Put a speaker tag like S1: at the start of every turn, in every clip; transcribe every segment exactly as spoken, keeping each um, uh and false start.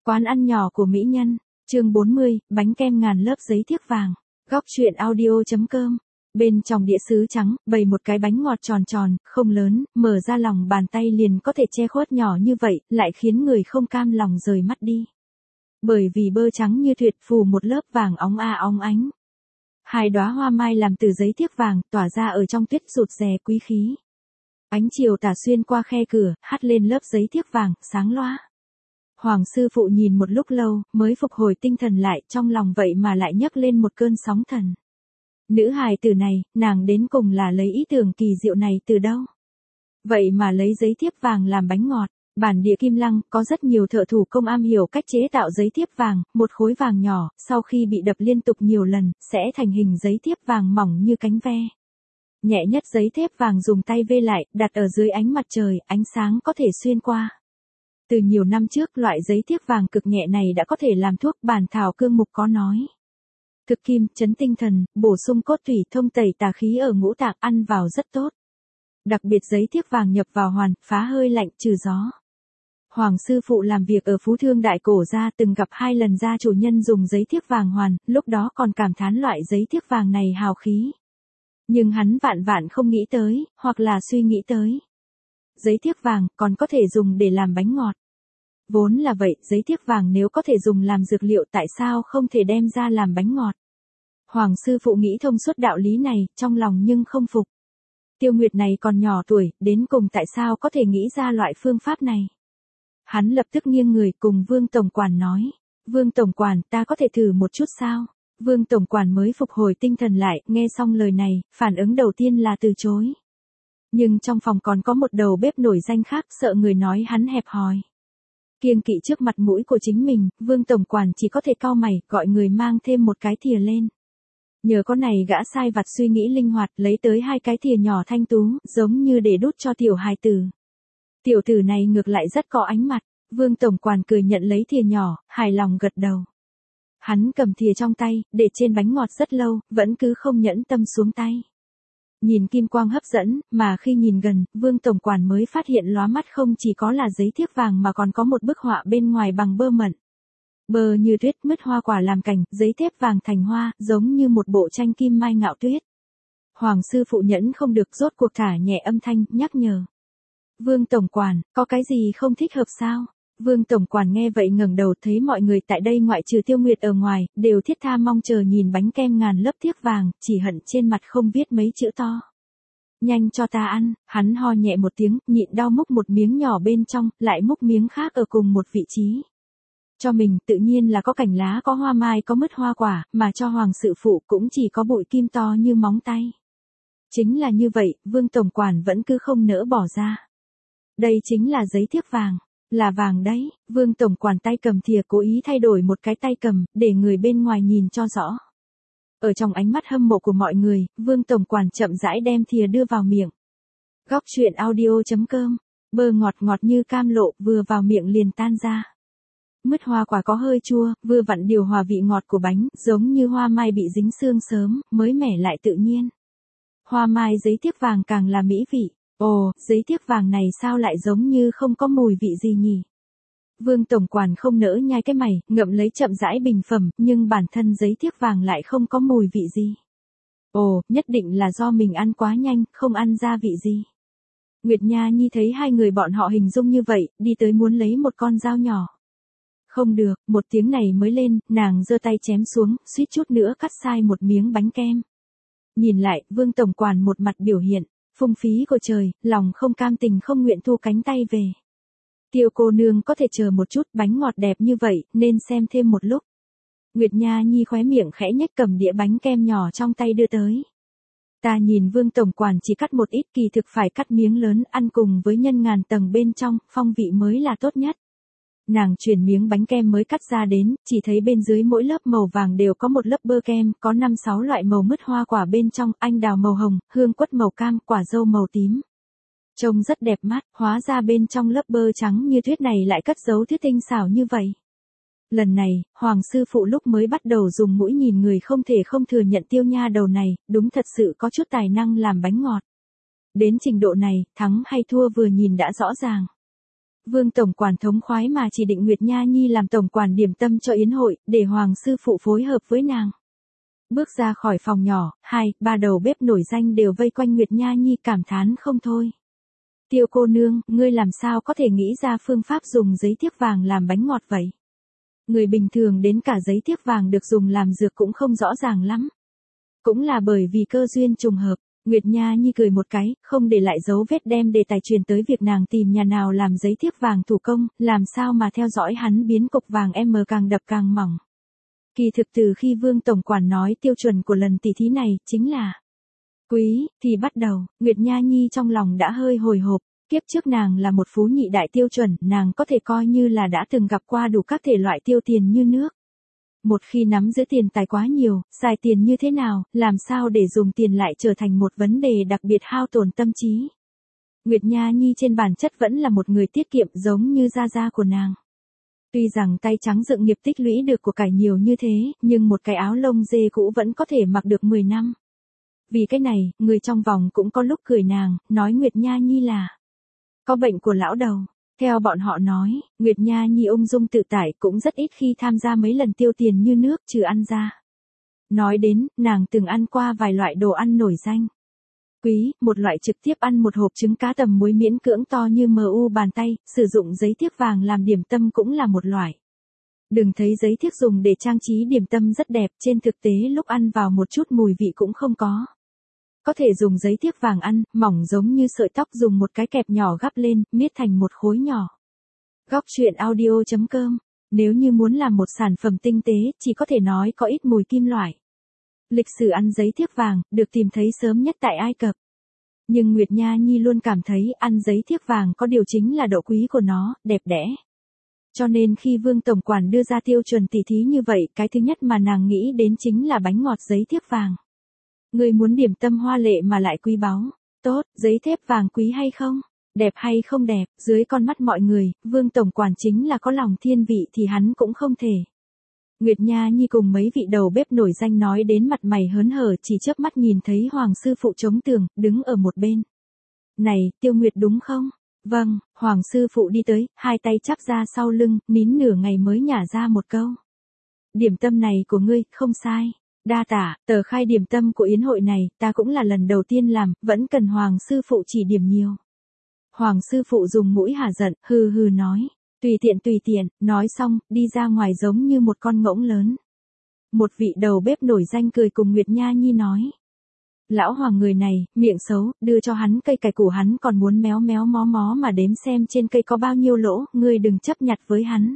S1: Quán ăn nhỏ của mỹ nhân, chương bốn mươi, bánh kem ngàn lớp giấy thiếc vàng. Góc truyện audio.com. Bên trong đĩa sứ trắng, bày một cái bánh ngọt tròn tròn, không lớn, mở ra lòng bàn tay liền có thể che khuất nhỏ như vậy, lại khiến người không cam lòng rời mắt đi. Bởi vì bơ trắng như tuyệt phủ một lớp vàng óng a óng ánh. Hai đóa hoa mai làm từ giấy thiếc vàng, tỏa ra ở trong tuyết rụt rè quý khí. Ánh chiều tà xuyên qua khe cửa, hắt lên lớp giấy thiếc vàng, sáng loá. Hoàng sư phụ nhìn một lúc lâu, mới phục hồi tinh thần lại, trong lòng vậy mà lại nhấc lên một cơn sóng thần. Nữ hài tử này, nàng đến cùng là lấy ý tưởng kỳ diệu này từ đâu? Vậy mà lấy giấy thiếc vàng làm bánh ngọt. Bản địa Kim Lăng, có rất nhiều thợ thủ công am hiểu cách chế tạo giấy thiếc vàng, một khối vàng nhỏ, sau khi bị đập liên tục nhiều lần, sẽ thành hình giấy thiếc vàng mỏng như cánh ve. Nhẹ nhất giấy thiếc vàng dùng tay vê lại, đặt ở dưới ánh mặt trời, ánh sáng có thể xuyên qua. Từ nhiều năm trước, loại giấy thiếc vàng cực nhẹ này đã có thể làm thuốc, bản thảo cương mục có nói. Thực kim, chấn tinh thần, bổ sung cốt thủy, thông tẩy tà khí ở ngũ tạng, ăn vào rất tốt. Đặc biệt giấy thiếc vàng nhập vào hoàn, phá hơi lạnh, trừ gió. Hoàng sư phụ làm việc ở Phú Thương Đại Cổ gia, từng gặp hai lần gia chủ nhân dùng giấy thiếc vàng hoàn, lúc đó còn cảm thán loại giấy thiếc vàng này hào khí. Nhưng hắn vạn vạn không nghĩ tới, hoặc là suy nghĩ tới. Giấy thiếc vàng còn có thể dùng để làm bánh ngọt. Vốn là vậy, giấy thiếc vàng nếu có thể dùng làm dược liệu tại sao không thể đem ra làm bánh ngọt. Hoàng sư phụ nghĩ thông suốt đạo lý này, trong lòng nhưng không phục. Tiêu Nguyệt này còn nhỏ tuổi, đến cùng tại sao có thể nghĩ ra loại phương pháp này. Hắn lập tức nghiêng người cùng Vương Tổng Quản nói. Vương Tổng Quản, ta có thể thử một chút sao? Vương Tổng Quản mới phục hồi tinh thần lại, nghe xong lời này, phản ứng đầu tiên là từ chối. Nhưng trong phòng còn có một đầu bếp nổi danh khác, sợ người nói hắn hẹp hòi. Kiêng kỵ trước mặt mũi của chính mình, Vương Tổng Quản chỉ có thể cau mày, gọi người mang thêm một cái thìa lên. Nhờ có này gã sai vặt suy nghĩ linh hoạt, lấy tới hai cái thìa nhỏ thanh tú, giống như để đút cho tiểu hài tử. Tiểu tử này ngược lại rất có ánh mặt, Vương Tổng Quản cười nhận lấy thìa nhỏ, hài lòng gật đầu. Hắn cầm thìa trong tay, để trên bánh ngọt rất lâu, vẫn cứ không nhẫn tâm xuống tay. Nhìn kim quang hấp dẫn, mà khi nhìn gần, Vương Tổng Quản mới phát hiện lóa mắt không chỉ có là giấy thiếc vàng mà còn có một bức họa bên ngoài bằng bơ mận. Bơ như tuyết, mứt hoa quả làm cảnh, giấy thiếc vàng thành hoa, giống như một bộ tranh kim mai ngạo tuyết. Hoàng sư phụ nhẫn không được, rốt cuộc thả nhẹ âm thanh, nhắc nhở. Vương Tổng Quản, có cái gì không thích hợp sao? Vương Tổng Quản nghe vậy ngẩng đầu, thấy mọi người tại đây ngoại trừ Tiêu Nguyệt ở ngoài, đều thiết tha mong chờ nhìn bánh kem ngàn lớp thiếc vàng, chỉ hận trên mặt không viết mấy chữ to. Nhanh cho ta ăn, hắn ho nhẹ một tiếng, nhịn đau múc một miếng nhỏ bên trong, lại múc miếng khác ở cùng một vị trí. Cho mình, tự nhiên là có cành lá, có hoa mai, có mứt hoa quả, mà cho Hoàng sự phụ cũng chỉ có bụi kim to như móng tay. Chính là như vậy, Vương Tổng Quản vẫn cứ không nỡ bỏ ra. Đây chính là giấy thiếc vàng. Là vàng đấy, Vương Tổng Quản tay cầm thìa cố ý thay đổi một cái tay cầm, để người bên ngoài nhìn cho rõ. Ở trong ánh mắt hâm mộ của mọi người, Vương Tổng Quản chậm rãi đem thìa đưa vào miệng. Góc truyện audio.com. Bơ ngọt ngọt như cam lộ, vừa vào miệng liền tan ra. Mứt hoa quả có hơi chua, vừa vặn điều hòa vị ngọt của bánh, giống như hoa mai bị dính xương sớm, mới mẻ lại tự nhiên. Hoa mai giấy thiếc vàng càng là mỹ vị. Ồ, giấy thiếc vàng này sao lại giống như không có mùi vị gì nhỉ? Vương Tổng Quản không nỡ nhai cái mày, ngậm lấy chậm rãi bình phẩm, nhưng bản thân giấy thiếc vàng lại không có mùi vị gì. Ồ, nhất định là do mình ăn quá nhanh, không ăn gia vị gì. Nguyệt Nha Nhi thấy hai người bọn họ hình dung như vậy, đi tới muốn lấy một con dao nhỏ. Không được, một tiếng này mới lên, nàng giơ tay chém xuống, suýt chút nữa cắt sai một miếng bánh kem. Nhìn lại, Vương Tổng Quản một mặt biểu hiện. Phung phí của trời, lòng không cam tình không nguyện thu cánh tay về. Tiêu cô nương có thể chờ một chút, bánh ngọt đẹp như vậy, nên xem thêm một lúc. Nguyệt Nha Nhi khóe miệng khẽ nhếch, cầm đĩa bánh kem nhỏ trong tay đưa tới. Ta nhìn Vương Tổng Quản chỉ cắt một ít, kỳ thực phải cắt miếng lớn, ăn cùng với nhân ngàn tầng bên trong, phong vị mới là tốt nhất. Nàng chuyển miếng bánh kem mới cắt ra đến, chỉ thấy bên dưới mỗi lớp màu vàng đều có một lớp bơ kem, có năm sáu loại màu mứt hoa quả bên trong, anh đào màu hồng, hương quất màu cam, quả dâu màu tím. Trông rất đẹp mắt, hóa ra bên trong lớp bơ trắng như tuyết này lại cất giấu thứ tinh xảo như vậy. Lần này, Hoàng sư phụ lúc mới bắt đầu dùng mũi nhìn người không thể không thừa nhận Tiêu nha đầu này, đúng thật sự có chút tài năng làm bánh ngọt. Đến trình độ này, thắng hay thua vừa nhìn đã rõ ràng. Vương tổng quản thống khoái mà chỉ định Nguyệt Nha Nhi làm tổng quản điểm tâm cho yến hội, để Hoàng sư phụ phối hợp với nàng. Bước ra khỏi phòng nhỏ, hai, ba đầu bếp nổi danh đều vây quanh Nguyệt Nha Nhi cảm thán không thôi. Tiêu cô nương, ngươi làm sao có thể nghĩ ra phương pháp dùng giấy thiếc vàng làm bánh ngọt vậy? Người bình thường đến cả giấy thiếc vàng được dùng làm dược cũng không rõ ràng lắm. Cũng là bởi vì cơ duyên trùng hợp. Nguyệt Nha Nhi cười một cái, không để lại dấu vết đem đề tài truyền tới việc nàng tìm nhà nào làm giấy thiếc vàng thủ công, làm sao mà theo dõi hắn biến cục vàng em càng đập càng mỏng. Kỳ thực từ khi Vương tổng quản nói tiêu chuẩn của lần tỷ thí này chính là quý, thì bắt đầu, Nguyệt Nha Nhi trong lòng đã hơi hồi hộp, kiếp trước nàng là một phú nhị đại tiêu chuẩn, nàng có thể coi như là đã từng gặp qua đủ các thể loại tiêu tiền như nước. Một khi nắm giữ tiền tài quá nhiều, xài tiền như thế nào, làm sao để dùng tiền lại trở thành một vấn đề đặc biệt hao tổn tâm trí. Nguyệt Nha Nhi trên bản chất vẫn là một người tiết kiệm giống như gia gia của nàng. Tuy rằng tay trắng dựng nghiệp tích lũy được của cải nhiều như thế, nhưng một cái áo lông dê cũ vẫn có thể mặc được mười năm. Vì cái này, người trong vòng cũng có lúc cười nàng, nói Nguyệt Nha Nhi là có bệnh của lão đầu. Theo bọn họ nói, Nguyệt Nha Nhi ung dung tự tại cũng rất ít khi tham gia mấy lần tiêu tiền như nước trừ ăn ra. Nói đến, nàng từng ăn qua vài loại đồ ăn nổi danh. Quý, một loại trực tiếp ăn một hộp trứng cá tầm muối miễn cưỡng to như mờ u bàn tay, sử dụng giấy thiếc vàng làm điểm tâm cũng là một loại. Đừng thấy giấy thiếc dùng để trang trí điểm tâm rất đẹp, trên thực tế lúc ăn vào một chút mùi vị cũng không có. Có thể dùng giấy thiếc vàng ăn, mỏng giống như sợi tóc dùng một cái kẹp nhỏ gắp lên, miết thành một khối nhỏ. Góc truyện audio chấm com. Nếu như muốn làm một sản phẩm tinh tế, chỉ có thể nói có ít mùi kim loại. Lịch sử ăn giấy thiếc vàng, được tìm thấy sớm nhất tại Ai Cập. Nhưng Nguyệt Nha Nhi luôn cảm thấy ăn giấy thiếc vàng có điều chính là độ quý của nó, đẹp đẽ. Cho nên khi Vương tổng quản đưa ra tiêu chuẩn tỷ thí như vậy, cái thứ nhất mà nàng nghĩ đến chính là bánh ngọt giấy thiếc vàng. Người muốn điểm tâm hoa lệ mà lại quý báu. Tốt, giấy thép vàng quý hay không? Đẹp hay không đẹp, dưới con mắt mọi người, Vương tổng quản chính là có lòng thiên vị thì hắn cũng không thể. Nguyệt Nha Nhi cùng mấy vị đầu bếp nổi danh nói đến mặt mày hớn hở, chỉ chớp mắt nhìn thấy Hoàng sư phụ chống tường, đứng ở một bên. Này, Tiêu Nguyệt đúng không? Vâng, Hoàng sư phụ đi tới, hai tay chắp ra sau lưng, nín nửa ngày mới nhả ra một câu. Điểm tâm này của ngươi, không sai. Đa tả, tờ khai điểm tâm của yến hội này, ta cũng là lần đầu tiên làm, vẫn cần Hoàng sư phụ chỉ điểm nhiều. Hoàng sư phụ dùng mũi hả giận, hừ hừ nói. Tùy tiện tùy tiện, nói xong, đi ra ngoài giống như một con ngỗng lớn. Một vị đầu bếp nổi danh cười cùng Nguyệt Nha Nhi nói. Lão Hoàng người này, miệng xấu, đưa cho hắn cây cải củ hắn còn muốn méo méo mó mó mà đếm xem trên cây có bao nhiêu lỗ, ngươi đừng chấp nhặt với hắn.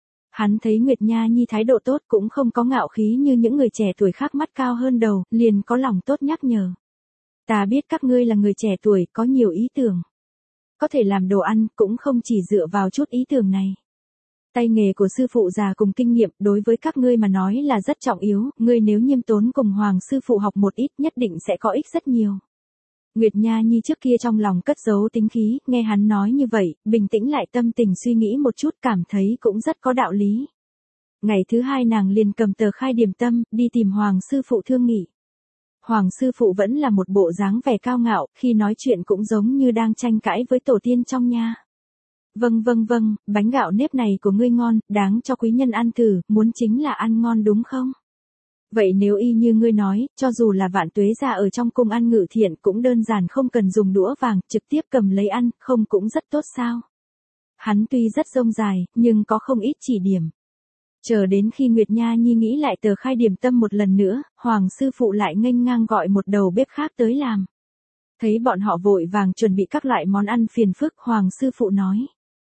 S1: Hắn thấy Nguyệt Nha Nhi thái độ tốt cũng không có ngạo khí như những người trẻ tuổi khác mắt cao hơn đầu, liền có lòng tốt nhắc nhở. Ta biết các ngươi là người trẻ tuổi, có nhiều ý tưởng. Có thể làm đồ ăn, cũng không chỉ dựa vào chút ý tưởng này. Tay nghề của sư phụ già cùng kinh nghiệm, đối với các ngươi mà nói là rất trọng yếu, ngươi nếu nhiêm tốn cùng Hoàng sư phụ học một ít nhất định sẽ có ích rất nhiều. Nguyệt Nha Nhi trước kia trong lòng cất giấu tính khí, nghe hắn nói như vậy, bình tĩnh lại tâm tình suy nghĩ một chút cảm thấy cũng rất có đạo lý. Ngày thứ hai nàng liền cầm tờ khai điểm tâm, đi tìm Hoàng sư phụ thương nghị. Hoàng sư phụ vẫn là một bộ dáng vẻ cao ngạo, khi nói chuyện cũng giống như đang tranh cãi với tổ tiên trong nhà. Vâng vâng vâng, bánh gạo nếp này của ngươi ngon, đáng cho quý nhân ăn thử, muốn chính là ăn ngon đúng không? Vậy nếu y như ngươi nói, cho dù là Vạn Tuế gia ở trong cung ăn ngự thiện cũng đơn giản không cần dùng đũa vàng, trực tiếp cầm lấy ăn, không cũng rất tốt sao? Hắn tuy rất rông dài, nhưng có không ít chỉ điểm. Chờ đến khi Nguyệt Nha Nhi nghĩ lại tờ khai điểm tâm một lần nữa, Hoàng sư phụ lại nghênh ngang gọi một đầu bếp khác tới làm. Thấy bọn họ vội vàng chuẩn bị các loại món ăn phiền phức, Hoàng sư phụ nói.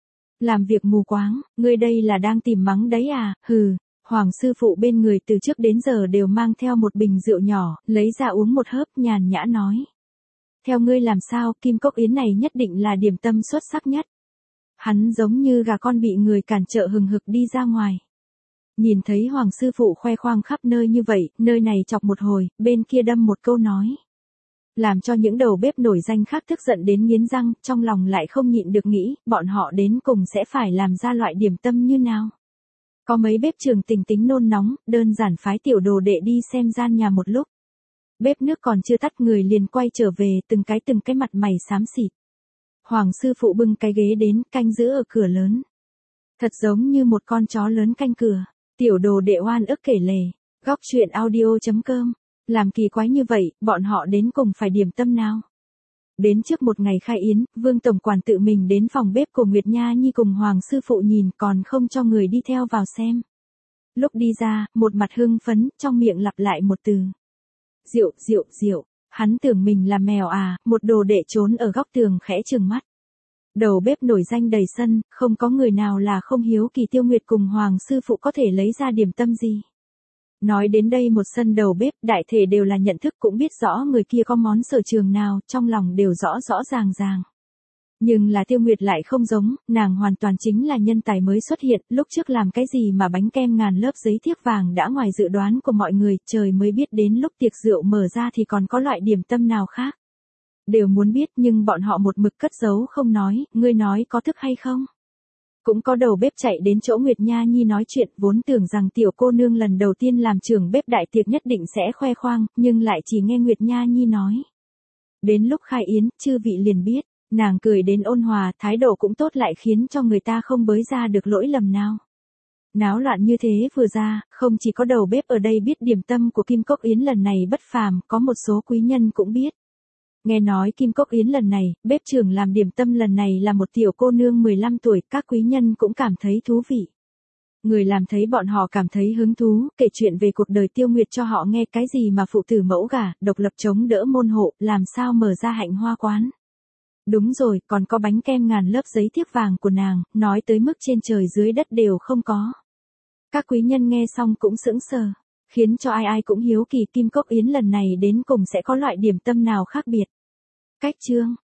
S1: Làm việc mù quáng, ngươi đây là đang tìm mắng đấy à, hừ. Hoàng sư phụ bên người từ trước đến giờ đều mang theo một bình rượu nhỏ, lấy ra uống một hớp nhàn nhã nói. Theo ngươi làm sao, kim cốc yến này nhất định là điểm tâm xuất sắc nhất. Hắn giống như gà con bị người cản trở hừng hực đi ra ngoài. Nhìn thấy Hoàng sư phụ khoe khoang khắp nơi như vậy, nơi này chọc một hồi, bên kia đâm một câu nói. Làm cho những đầu bếp nổi danh khác tức giận đến nghiến răng, trong lòng lại không nhịn được nghĩ, bọn họ đến cùng sẽ phải làm ra loại điểm tâm như nào. Có mấy bếp trưởng tình tính nôn nóng, đơn giản phái tiểu đồ đệ đi xem gian nhà một lúc. Bếp nước còn chưa tắt người liền quay trở về, từng cái từng cái mặt mày xám xịt. Hoàng sư phụ bưng cái ghế đến, canh giữ ở cửa lớn. Thật giống như một con chó lớn canh cửa. Tiểu đồ đệ oan ức kể lể. Góc truyện audio.com. Làm kỳ quái như vậy, bọn họ đến cùng phải điểm tâm nào? Đến trước một ngày khai yến, Vương tổng quản tự mình đến phòng bếp của Nguyệt Nha Nhi cùng Hoàng sư phụ nhìn, còn không cho người đi theo vào xem. Lúc đi ra, một mặt hưng phấn, trong miệng lặp lại một từ. Rượu, rượu, rượu. Hắn tưởng mình là mèo à, một đồ đệ trốn ở góc tường khẽ trừng mắt. Đầu bếp nổi danh đầy sân, không có người nào là không hiếu kỳ Tiêu Nguyệt cùng Hoàng sư phụ có thể lấy ra điểm tâm gì. Nói đến đây một sân đầu bếp, đại thể đều là nhận thức, cũng biết rõ người kia có món sở trường nào, trong lòng đều rõ rõ ràng ràng. Nhưng là Tiêu Nguyệt lại không giống, nàng hoàn toàn chính là nhân tài mới xuất hiện, lúc trước làm cái gì mà bánh kem ngàn lớp giấy thiếc vàng đã ngoài dự đoán của mọi người, trời mới biết đến lúc tiệc rượu mở ra thì còn có loại điểm tâm nào khác. Đều muốn biết nhưng bọn họ một mực cất giấu không nói, ngươi nói có thức hay không? Cũng có đầu bếp chạy đến chỗ Nguyệt Nha Nhi nói chuyện, vốn tưởng rằng tiểu cô nương lần đầu tiên làm trưởng bếp đại tiệc nhất định sẽ khoe khoang, nhưng lại chỉ nghe Nguyệt Nha Nhi nói. Đến lúc khai yến, chư vị liền biết, nàng cười đến ôn hòa, thái độ cũng tốt lại khiến cho người ta không bới ra được lỗi lầm nào. Náo loạn như thế vừa ra, không chỉ có đầu bếp ở đây biết điểm tâm của Kim Cốc Yến lần này bất phàm, có một số quý nhân cũng biết. Nghe nói Kim Cốc Yến lần này, bếp trưởng làm điểm tâm lần này là một tiểu cô nương mười lăm tuổi, các quý nhân cũng cảm thấy thú vị. Người làm thấy bọn họ cảm thấy hứng thú, kể chuyện về cuộc đời Tiêu Nguyệt cho họ nghe, cái gì mà phụ tử mẫu gả, độc lập chống đỡ môn hộ, làm sao mở ra hạnh hoa quán. Đúng rồi, còn có bánh kem ngàn lớp giấy thiếc vàng của nàng, nói tới mức trên trời dưới đất đều không có. Các quý nhân nghe xong cũng sững sờ, khiến cho ai ai cũng hiếu kỳ Kim Cốc Yến lần này đến cùng sẽ có loại điểm tâm nào khác biệt. Cách chương